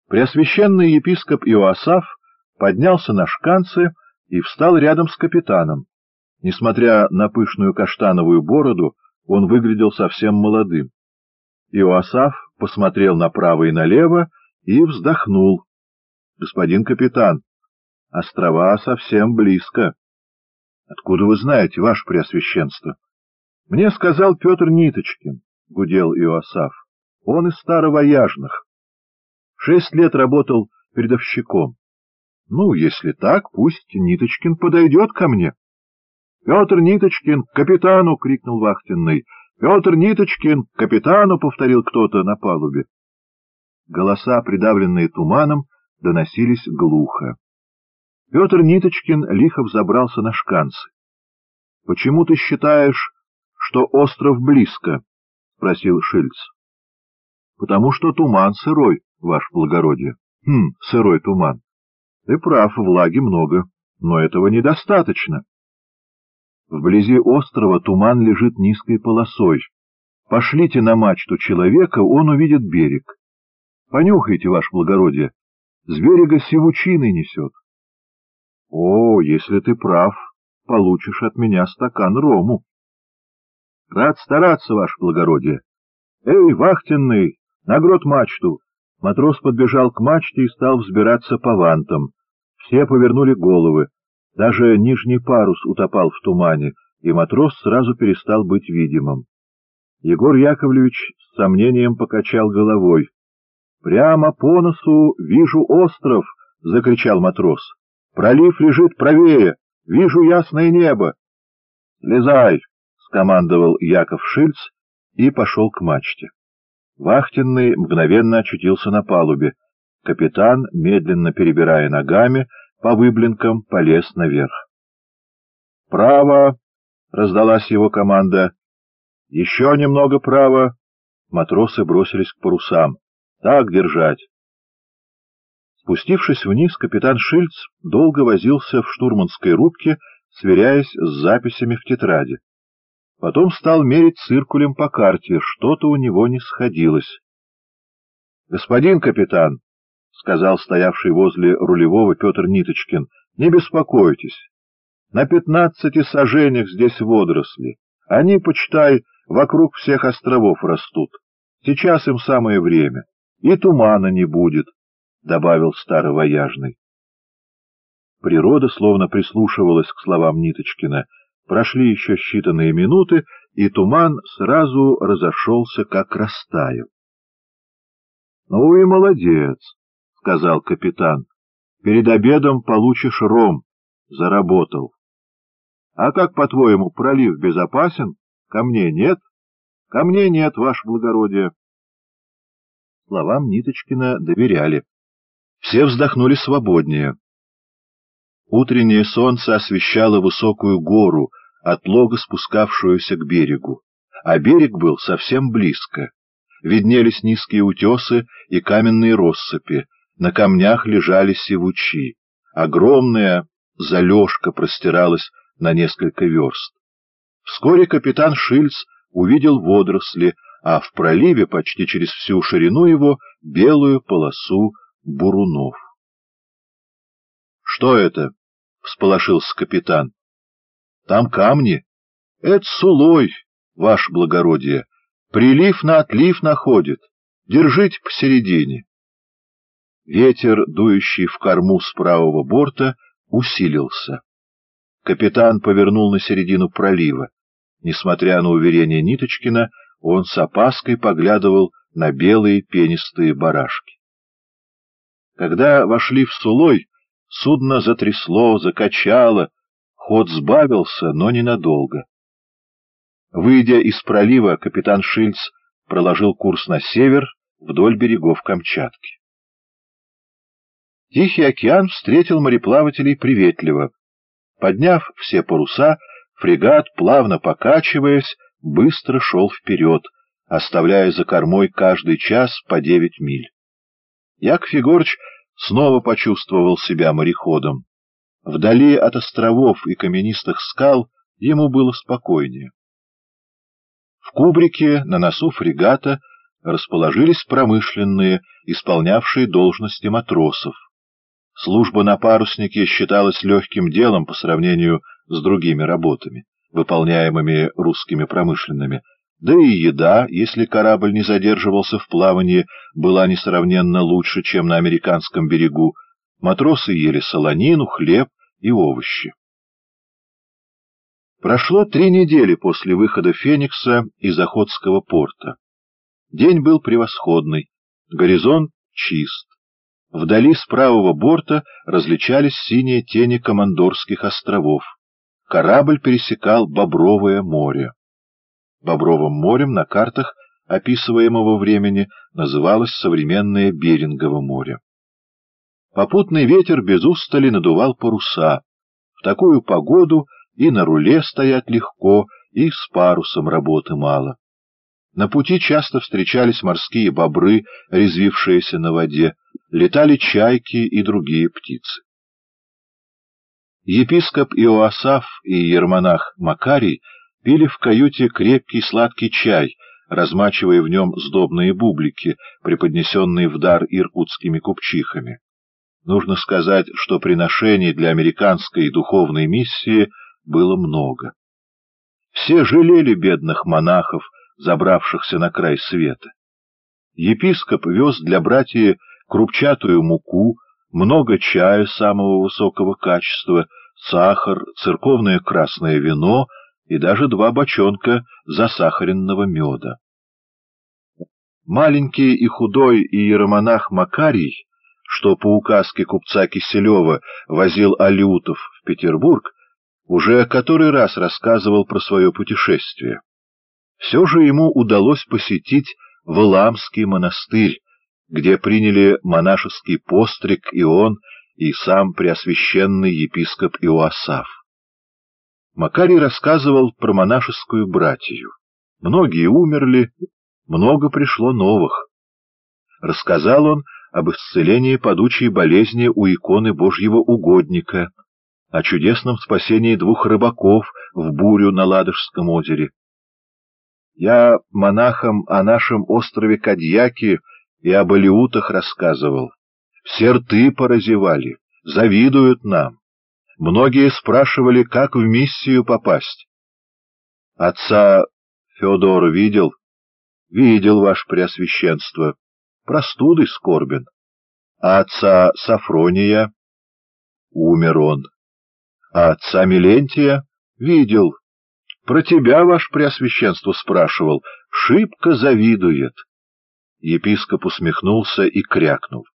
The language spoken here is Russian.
Преосвященный епископ Иоасаф поднялся на шканцы и встал рядом с капитаном. Несмотря на пышную каштановую бороду, он выглядел совсем молодым. Иоасаф посмотрел направо и налево и вздохнул. — Господин капитан, острова совсем близко. — Откуда вы знаете, ваше преосвященство? — Мне сказал Петр Ниточкин, — гудел Иоасаф. — Он из Старовояжных. 6 лет работал передовщиком. Ну, если так, пусть Ниточкин подойдет ко мне. — Петр Ниточкин, к капитану! — крикнул вахтенный. — Петр Ниточкин, к капитану! — повторил кто-то на палубе. Голоса, придавленные туманом, доносились глухо. Петр Ниточкин лихо взобрался на шканцы. — Почему ты считаешь, что остров близко? — спросил Шильц. — Потому что туман сырой, ваше благородие. — Сырой туман. Ты прав, влаги много, но этого недостаточно. Вблизи острова туман лежит низкой полосой. Пошлите на мачту человека, он увидит берег. Понюхайте, ваше благородие, с берега сивучиной несет. — О, если ты прав, получишь от меня стакан рому. — Рад стараться, ваше благородие. — Эй, вахтенный, на грот мачту! Матрос подбежал к мачте и стал взбираться по вантам. Все повернули головы. Даже нижний парус утопал в тумане, и матрос сразу перестал быть видимым. Егор Яковлевич с сомнением покачал головой. — Прямо по носу вижу остров! — закричал матрос. — Пролив лежит правее! Вижу ясное небо! — Слезай! — скомандовал Яков Шильц и пошел к мачте. Вахтенный мгновенно очутился на палубе. Капитан, медленно перебирая ногами, по выблинкам полез наверх. «Право!» — раздалась его команда. «Еще немного право!» Матросы бросились к парусам. «Так держать!» Спустившись вниз, капитан Шильц долго возился в штурманской рубке, сверяясь с записями в тетради. Потом стал мерить циркулем по карте, что-то у него не сходилось. — Господин капитан, — сказал стоявший возле рулевого Петр Ниточкин, — не беспокойтесь. На 15 саженях здесь водоросли. Они, почитай, вокруг всех островов растут. Сейчас им самое время. И тумана не будет, — добавил Старовояжный. Природа словно прислушивалась к словам Ниточкина. Прошли еще считанные минуты, и туман сразу разошелся, как растаял. — Ну и молодец, — сказал капитан. — Перед обедом получишь ром. Заработал. — А как, по-твоему, пролив безопасен? Камней нет? — Камней нет, ваше благородие. Словам Ниточкина доверяли. Все вздохнули свободнее. Утреннее солнце освещало высокую гору, отлого спускавшуюся к берегу, а берег был совсем близко. Виднелись низкие утесы и каменные россыпи, на камнях лежали сивучи. Огромная залежка простиралась на несколько верст. Вскоре капитан Шильц увидел водоросли, а в проливе почти через всю ширину его белую полосу бурунов. — Что это? — всполошился капитан. — Там камни. Это сулой, ваше благородие. Прилив на отлив находит. Держите посередине. Ветер, дующий в корму с правого борта, усилился. Капитан повернул на середину пролива. Несмотря на уверение Ниточкина, он с опаской поглядывал на белые пенистые барашки. Когда вошли в Сулой, судно затрясло, закачало, ход сбавился, но ненадолго. Выйдя из пролива, капитан Шильц проложил курс на север вдоль берегов Камчатки. Тихий океан встретил мореплавателей приветливо. Подняв все паруса, фрегат, плавно покачиваясь, быстро шел вперед, оставляя за кормой каждый час по 9 миль. Яков Егорыч снова почувствовал себя мореходом. Вдали от островов и каменистых скал ему было спокойнее. В кубрике на носу фрегата расположились промышленные, исполнявшие должности матросов. Служба на паруснике считалась легким делом по сравнению с другими работами, выполняемыми русскими промышленными, да и еда, если корабль не задерживался в плавании, была несравненно лучше, чем на американском берегу. Матросы ели солонину, хлеб и овощи. Прошло 3 недели после выхода Феникса из Охотского порта. День был превосходный, горизонт чист. Вдали с правого борта различались синие тени Командорских островов. Корабль пересекал Бобровое море. Бобровым морем на картах описываемого времени называлось современное Берингово море. Попутный ветер без устали надувал паруса. В такую погоду и на руле стоять легко, и с парусом работы мало. На пути часто встречались морские бобры, резвившиеся на воде, летали чайки и другие птицы. Епископ Иоасаф и иеромонах Макарий пили в каюте крепкий сладкий чай, размачивая в нем сдобные бублики, преподнесенные в дар иркутскими купчихами. Нужно сказать, что приношений для американской духовной миссии было много. Все жалели бедных монахов, забравшихся на край света. Епископ вез для братьев крупчатую муку, много чая самого высокого качества, сахар, церковное красное вино и даже 2 бочонка засахаренного меда. Маленький и худой иеромонах Макарий, что по указке купца Киселева возил алютов в Петербург, уже который раз рассказывал про свое путешествие. Все же ему удалось посетить Валаамский монастырь, где приняли монашеский постриг и он, и сам преосвященный епископ Иоасаф. Макарий рассказывал про монашескую братию. Многие умерли, много пришло новых. Рассказал он об исцелении падучей болезни у иконы Божьего угодника, о чудесном спасении 2 рыбаков в бурю на Ладожском озере. Я монахам о нашем острове Кадьяки и об алеутах рассказывал. Все рты поразевали, завидуют нам. Многие спрашивали, как в миссию попасть. Отца Феодора видел? Видел, ваше преосвященство. Простудой скорбен. А отца Сафрония? Умер он. А отца Милентия? Видел. Про тебя, ваше преосвященство, спрашивал. Шибко завидует. Епископ усмехнулся и крякнул.